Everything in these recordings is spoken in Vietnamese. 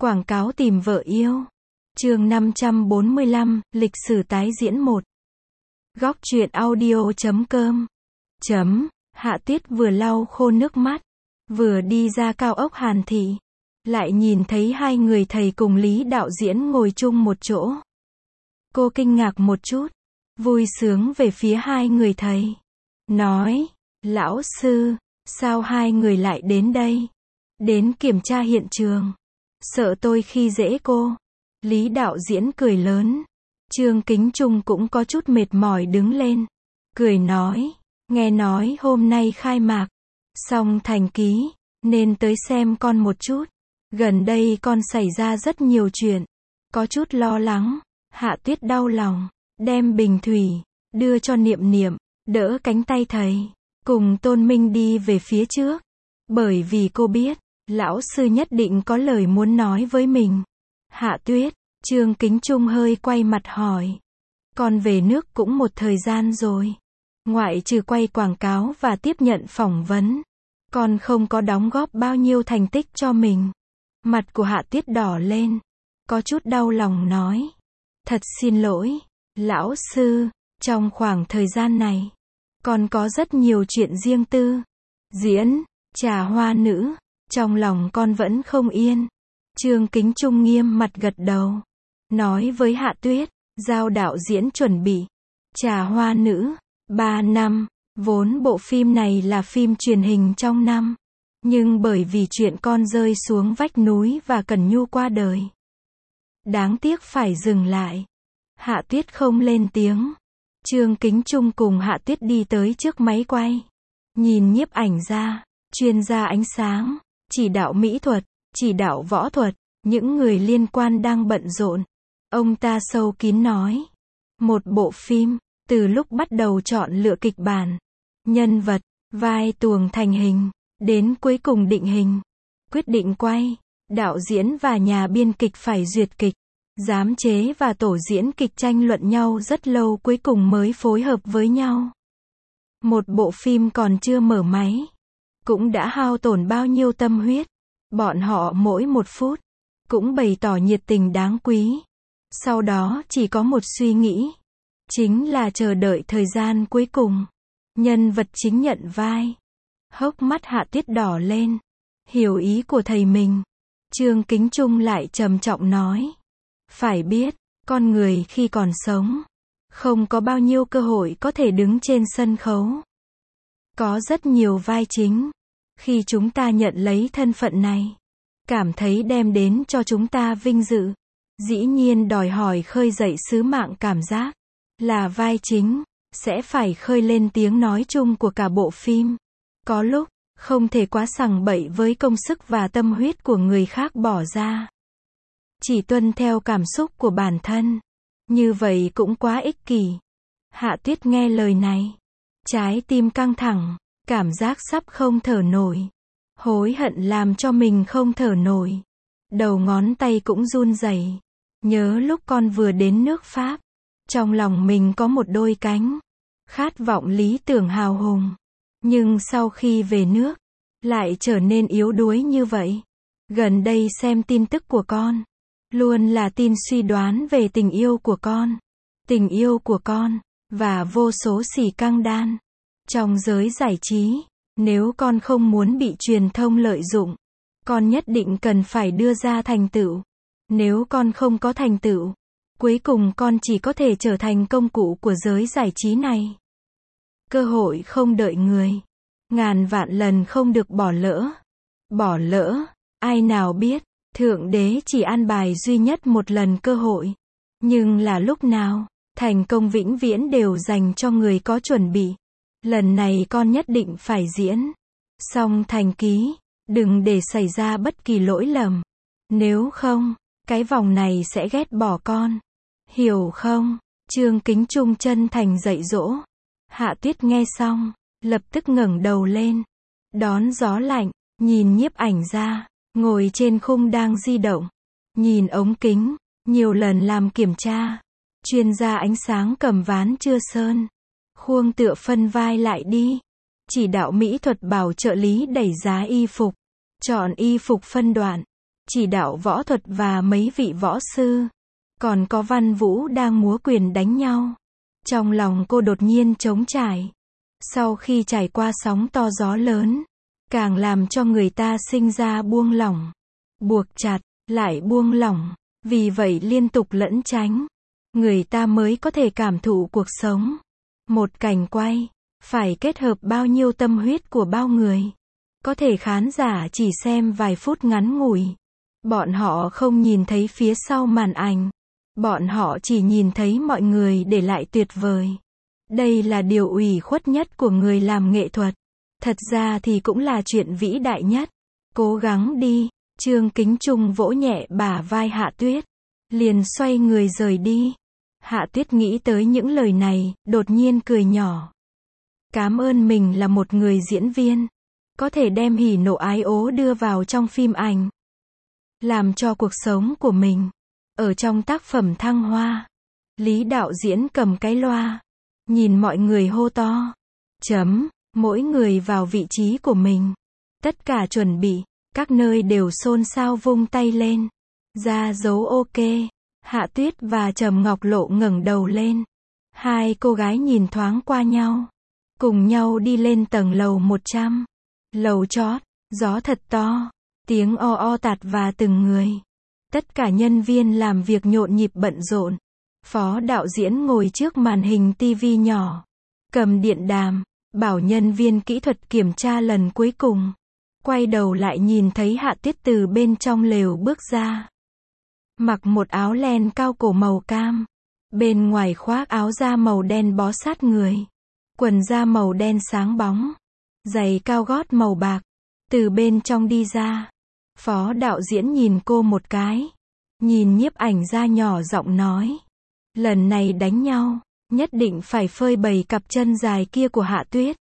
Quảng cáo tìm vợ yêu. Chương 545, lịch sử tái diễn 1. Góc truyện audio.com. Hạ Tuyết vừa lau khô nước mắt, vừa đi ra cao ốc Hàn Thị, lại nhìn thấy hai người thầy cùng Lý đạo diễn ngồi chung một chỗ. Cô kinh ngạc một chút, vui sướng về phía hai người thầy. Nói, lão sư, sao hai người lại đến đây? Đến kiểm tra hiện trường. Sợ tôi khi dễ cô. Lý đạo diễn cười lớn. Trương Kính Trung cũng có chút mệt mỏi đứng lên. Cười nói, nghe nói hôm nay khai mạc. Xong thành ký, nên tới xem con một chút. Gần đây con xảy ra rất nhiều chuyện. Có chút lo lắng. Hạ Tuyết đau lòng, đem bình thủy, đưa cho Niệm Niệm, đỡ cánh tay thầy. Cùng Tôn Minh đi về phía trước. Bởi vì cô biết, lão sư nhất định có lời muốn nói với mình. Hạ Tuyết, Trương Kính Trung hơi quay mặt hỏi. Con về nước cũng một thời gian rồi. Ngoại trừ quay quảng cáo và tiếp nhận phỏng vấn, con không có đóng góp bao nhiêu thành tích cho mình. Mặt của Hạ Tuyết đỏ lên, có chút đau lòng nói. Thật xin lỗi, lão sư, trong khoảng thời gian này, con có rất nhiều chuyện riêng tư. Diễn, Trà Hoa Nữ, trong lòng con vẫn không yên. Trương Kính Trung nghiêm mặt gật đầu. Nói với Hạ Tuyết, giao đạo diễn chuẩn bị. Trà Hoa Nữ, 3 năm, vốn bộ phim này là phim truyền hình trong năm. Nhưng bởi vì chuyện con rơi xuống vách núi và Cẩn Nhu qua đời, đáng tiếc phải dừng lại. Hạ Tuyết không lên tiếng. Trương Kính Trung cùng Hạ Tuyết đi tới trước máy quay. Nhìn nhiếp ảnh gia, chuyên gia ánh sáng, chỉ đạo mỹ thuật, chỉ đạo võ thuật, những người liên quan đang bận rộn. Ông ta sâu kín nói. Một bộ phim, từ lúc bắt đầu chọn lựa kịch bản, nhân vật, vai tuồng thành hình, đến cuối cùng định hình, quyết định quay, đạo diễn và nhà biên kịch phải duyệt kịch, giám chế và tổ diễn kịch tranh luận nhau rất lâu cuối cùng mới phối hợp với nhau. Một bộ phim còn chưa mở máy, cũng đã hao tổn bao nhiêu tâm huyết. Bọn họ mỗi một phút, cũng bày tỏ nhiệt tình đáng quý. Sau đó chỉ có một suy nghĩ, chính là chờ đợi thời gian cuối cùng. Nhân vật chính nhận vai. Hốc mắt Hạ Tuyết đỏ lên. Hiểu ý của thầy mình. Trương Kính Trung lại trầm trọng nói. Phải biết, con người khi còn sống, không có bao nhiêu cơ hội có thể đứng trên sân khấu. Có rất nhiều vai chính. Khi chúng ta nhận lấy thân phận này, cảm thấy đem đến cho chúng ta vinh dự. Dĩ nhiên đòi hỏi khơi dậy sứ mạng cảm giác. Là vai chính, sẽ phải khơi lên tiếng nói chung của cả bộ phim. Có lúc, không thể quá sằng bậy với công sức và tâm huyết của người khác bỏ ra. Chỉ tuân theo cảm xúc của bản thân. Như vậy cũng quá ích kỷ. Hạ Tuyết nghe lời này. Trái tim căng thẳng, cảm giác sắp không thở nổi. Hối hận làm cho mình không thở nổi. Đầu ngón tay cũng run rẩy. Nhớ lúc con vừa đến nước Pháp. Trong lòng mình có một đôi cánh. Khát vọng lý tưởng hào hùng. Nhưng sau khi về nước, lại trở nên yếu đuối như vậy. Gần đây xem tin tức của con, luôn là tin suy đoán về tình yêu của con. Tình yêu của con, và vô số xỉ căng đan. Trong giới giải trí, nếu con không muốn bị truyền thông lợi dụng, con nhất định cần phải đưa ra thành tựu. Nếu con không có thành tựu, cuối cùng con chỉ có thể trở thành công cụ của giới giải trí này. Cơ hội không đợi người. Ngàn vạn lần không được bỏ lỡ. Bỏ lỡ, ai nào biết, Thượng Đế chỉ an bài duy nhất một lần cơ hội. Nhưng là lúc nào, thành công vĩnh viễn đều dành cho người có chuẩn bị. Lần này con nhất định phải diễn. Xong thành ký, đừng để xảy ra bất kỳ lỗi lầm. Nếu không, cái vòng này sẽ ghét bỏ con. Hiểu không? Trương Kính Trung chân thành dạy dỗ. Hạ Tuyết nghe xong, lập tức ngẩng đầu lên. Đón gió lạnh, nhìn nhiếp ảnh gia, ngồi trên khung đang di động. Nhìn ống kính, nhiều lần làm kiểm tra. Chuyên gia ánh sáng cầm ván chưa sơn. Khuông tựa phân vai lại đi. Chỉ đạo mỹ thuật bảo trợ lý đẩy giá y phục. Chọn y phục phân đoạn. chỉ đạo võ thuật và mấy vị võ sư. Còn có Văn Vũ đang múa quyền đánh nhau. Trong lòng cô đột nhiên trống trải. Sau khi trải qua sóng to gió lớn, càng làm cho người ta sinh ra buông lỏng. Buộc chặt, lại buông lỏng. Vì vậy liên tục lẫn tránh, người ta mới có thể cảm thụ cuộc sống. Một cảnh quay, phải kết hợp bao nhiêu tâm huyết của bao người. Có thể khán giả chỉ xem vài phút ngắn ngủi. Bọn họ không nhìn thấy phía sau màn ảnh. Bọn họ chỉ nhìn thấy mọi người để lại tuyệt vời. Đây là điều ủy khuất nhất của người làm nghệ thuật. Thật ra thì cũng là chuyện vĩ đại nhất. Cố gắng đi. Trương Kính Trung vỗ nhẹ bả vai Hạ Tuyết. Liền xoay người rời đi. Hạ Tuyết nghĩ tới những lời này, đột nhiên cười nhỏ. Cảm ơn mình là một người diễn viên. Có thể đem hỉ nộ ái ố đưa vào trong phim ảnh. Làm cho cuộc sống của mình. Ở trong tác phẩm Thăng Hoa, Lý đạo diễn cầm cái loa. Nhìn mọi người hô to. Mỗi người vào vị trí của mình. Tất cả chuẩn bị. Các nơi đều xôn xao vung tay lên. Ra dấu ok. Hạ Tuyết và Trầm Ngọc Lộ ngẩng đầu lên. Hai cô gái nhìn thoáng qua nhau. Cùng nhau đi lên tầng lầu 100. Lầu chót, gió thật to. Tiếng o o tạt và từng người. Tất cả nhân viên làm việc nhộn nhịp bận rộn. Phó đạo diễn ngồi trước màn hình tivi nhỏ. Cầm điện đàm, bảo nhân viên kỹ thuật kiểm tra lần cuối cùng. Quay đầu lại nhìn thấy Hạ Tuyết từ bên trong lều bước ra. Mặc một áo len cao cổ màu cam. Bên ngoài khoác áo da màu đen bó sát người. Quần da màu đen sáng bóng. Giày cao gót màu bạc. Từ bên trong đi ra. Phó đạo diễn nhìn cô một cái. Nhìn nhiếp ảnh gia nhỏ giọng nói. Lần này đánh nhau, nhất định phải phơi bày cặp chân dài kia của Hạ Tuyết.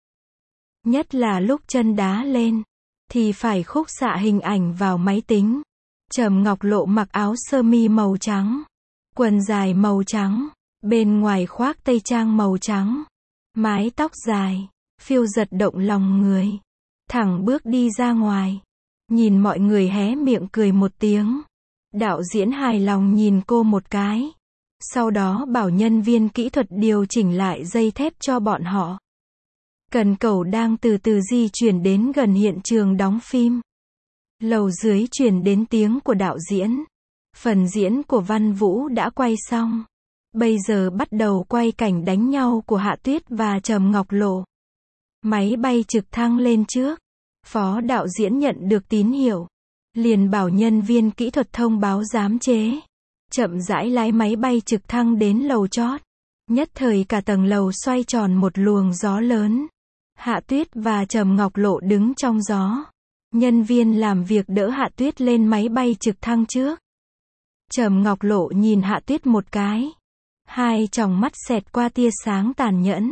Nhất là lúc chân đá lên, thì phải khúc xạ hình ảnh vào máy tính. Trầm Ngọc Lộ mặc áo sơ mi màu trắng, quần dài màu trắng, bên ngoài khoác tây trang màu trắng, mái tóc dài, phiêu giật động lòng người. Thẳng bước đi ra ngoài, nhìn mọi người hé miệng cười một tiếng. Đạo diễn hài lòng nhìn cô một cái. Sau đó bảo nhân viên kỹ thuật điều chỉnh lại dây thép cho bọn họ. Cần Cẩu đang từ từ di chuyển đến gần hiện trường đóng phim. Lầu dưới truyền đến tiếng của đạo diễn. Phần diễn của Văn Vũ đã quay xong. Bây giờ bắt đầu quay cảnh đánh nhau của Hạ Tuyết và Trầm Ngọc Lộ. Máy bay trực thăng lên trước. Phó đạo diễn nhận được tín hiệu. Liền bảo nhân viên kỹ thuật thông báo giám chế. Chậm rãi lái máy bay trực thăng đến lầu chót. Nhất thời cả tầng lầu xoay tròn một luồng gió lớn. Hạ Tuyết và Trầm Ngọc Lộ đứng trong gió. Nhân viên làm việc đỡ Hạ Tuyết lên máy bay trực thăng trước. Trầm Ngọc Lộ nhìn Hạ Tuyết một cái. Hai tròng mắt xẹt qua tia sáng tàn nhẫn.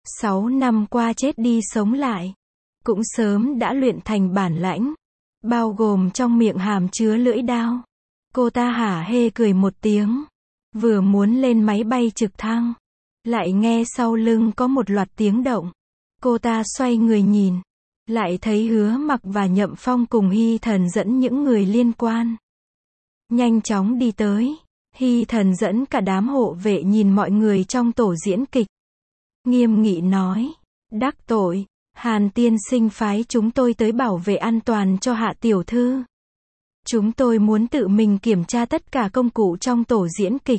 6 năm qua chết đi sống lại. Cũng sớm đã luyện thành bản lãnh. Bao gồm trong miệng hàm chứa lưỡi dao. Cô ta hả hê cười một tiếng. Vừa muốn lên máy bay trực thăng. Lại nghe sau lưng có một loạt tiếng động. Cô ta xoay người nhìn. Lại thấy Hứa Mặc và Nhậm Phong cùng Hy Thần dẫn những người liên quan. Nhanh chóng đi tới. Hy Thần dẫn cả đám hộ vệ nhìn mọi người trong tổ diễn kịch. Nghiêm nghị nói. Đắc tội. Hàn tiên sinh phái chúng tôi tới bảo vệ an toàn cho Hạ tiểu thư. Chúng tôi muốn tự mình kiểm tra tất cả công cụ trong tổ diễn kịch.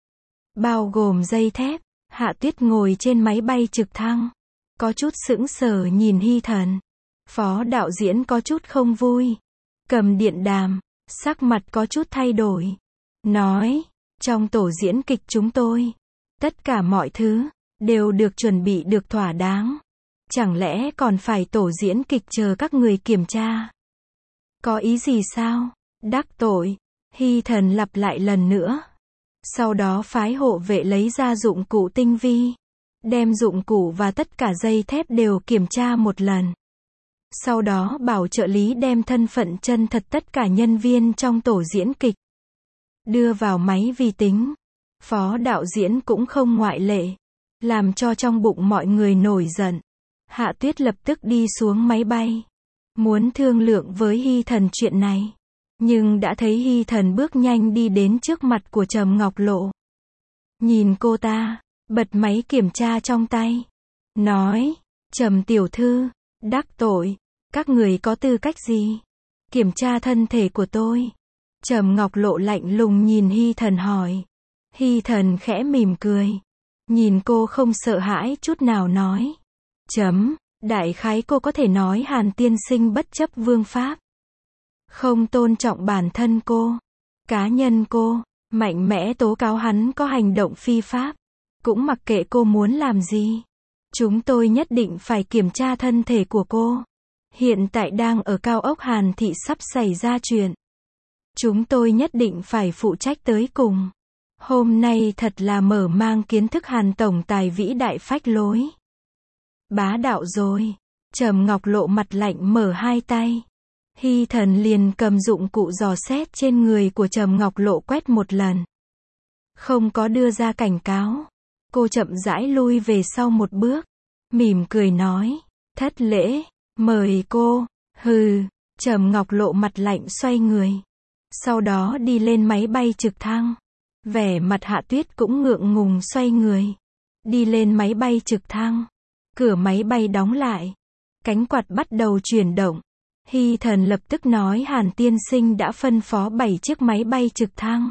Bao gồm dây thép. Hạ Tuyết ngồi trên máy bay trực thăng. Có chút sững sờ nhìn Hy Thần. Phó đạo diễn có chút không vui. Cầm điện đàm. Sắc mặt có chút thay đổi. Nói. Trong tổ diễn kịch chúng tôi. Tất cả mọi thứ. Đều được chuẩn bị được thỏa đáng. Chẳng lẽ còn phải tổ diễn kịch chờ các người kiểm tra? Có ý gì sao? Đắc tội. Hy Thần lặp lại lần nữa. Sau đó phái hộ vệ lấy ra dụng cụ tinh vi. Đem dụng cụ và tất cả dây thép đều kiểm tra một lần. Sau đó bảo trợ lý đem thân phận chân thật tất cả nhân viên trong tổ diễn kịch. Đưa vào máy vi tính. Phó đạo diễn cũng không ngoại lệ. Làm cho trong bụng mọi người nổi giận. Hạ Tuyết lập tức đi xuống máy bay. Muốn thương lượng với Hy Thần chuyện này. nhưng đã thấy Hy Thần bước nhanh đi đến trước mặt của Trầm Ngọc Lộ. Nhìn cô ta, bật máy kiểm tra trong tay, nói, Trầm tiểu thư, đắc tội, các người có tư cách gì kiểm tra thân thể của tôi? Trầm Ngọc Lộ lạnh lùng nhìn Hy Thần hỏi. Hy Thần khẽ mỉm cười, nhìn cô không sợ hãi chút nào nói, đại khái cô có thể nói Hàn tiên sinh bất chấp vương pháp, không tôn trọng bản thân cô, cá nhân cô, mạnh mẽ tố cáo hắn có hành động phi pháp, cũng mặc kệ cô muốn làm gì. Chúng tôi nhất định phải kiểm tra thân thể của cô. Hiện tại đang ở cao ốc Hàn thị sắp xảy ra chuyện. Chúng tôi nhất định phải phụ trách tới cùng. Hôm nay thật là mở mang kiến thức Hàn tổng tài vĩ đại phách lối. Bá đạo rồi. Trầm Ngọc Lộ mặt lạnh mở hai tay. Hy Thần liền cầm dụng cụ dò xét trên người của Trầm Ngọc Lộ quét một lần. Không có đưa ra cảnh cáo. Cô chậm rãi lui về sau một bước. Mỉm cười nói. Thất lễ. Mời cô. Hừ. Trầm Ngọc Lộ mặt lạnh xoay người. Sau đó đi lên máy bay trực thăng. Vẻ mặt Hạ Tuyết cũng ngượng ngùng xoay người. Đi lên máy bay trực thăng. Cửa máy bay đóng lại. Cánh quạt bắt đầu chuyển động. Hy Thần lập tức nói Hàn tiên sinh đã phân phó 7 chiếc máy bay trực thăng.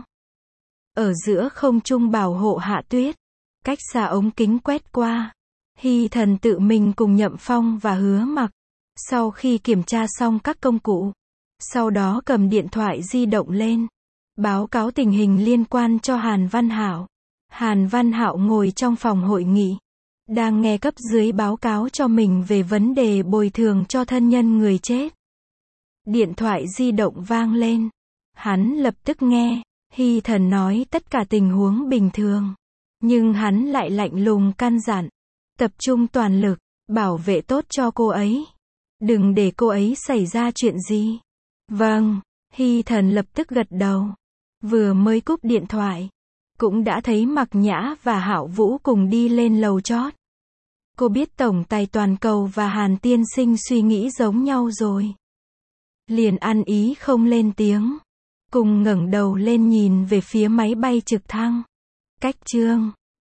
Ở giữa không trung bảo hộ Hạ Tuyết. Cách xa ống kính quét qua. Hy Thần tự mình cùng Nhậm Phong và Hứa Mặc. Sau khi kiểm tra xong các công cụ. Sau đó cầm điện thoại di động lên. Báo cáo tình hình liên quan cho Hàn Văn Hạo. Hàn Văn Hạo ngồi trong phòng hội nghị. Đang nghe cấp dưới báo cáo cho mình về vấn đề bồi thường cho thân nhân người chết. Điện thoại di động vang lên. Hắn lập tức nghe. Hy Thần nói tất cả tình huống bình thường. Nhưng hắn lại lạnh lùng căn dặn. Tập trung toàn lực. Bảo vệ tốt cho cô ấy. Đừng để cô ấy xảy ra chuyện gì. Vâng. Hy Thần lập tức gật đầu. Vừa mới cúp điện thoại. Cũng đã thấy Mặc Nhã và Hạo Vũ cùng đi lên lầu chót. Cô biết tổng tài toàn cầu và Hàn tiên sinh suy nghĩ giống nhau rồi. Liền ăn ý không lên tiếng. Cùng ngẩng đầu lên nhìn về phía máy bay trực thăng. Cách chương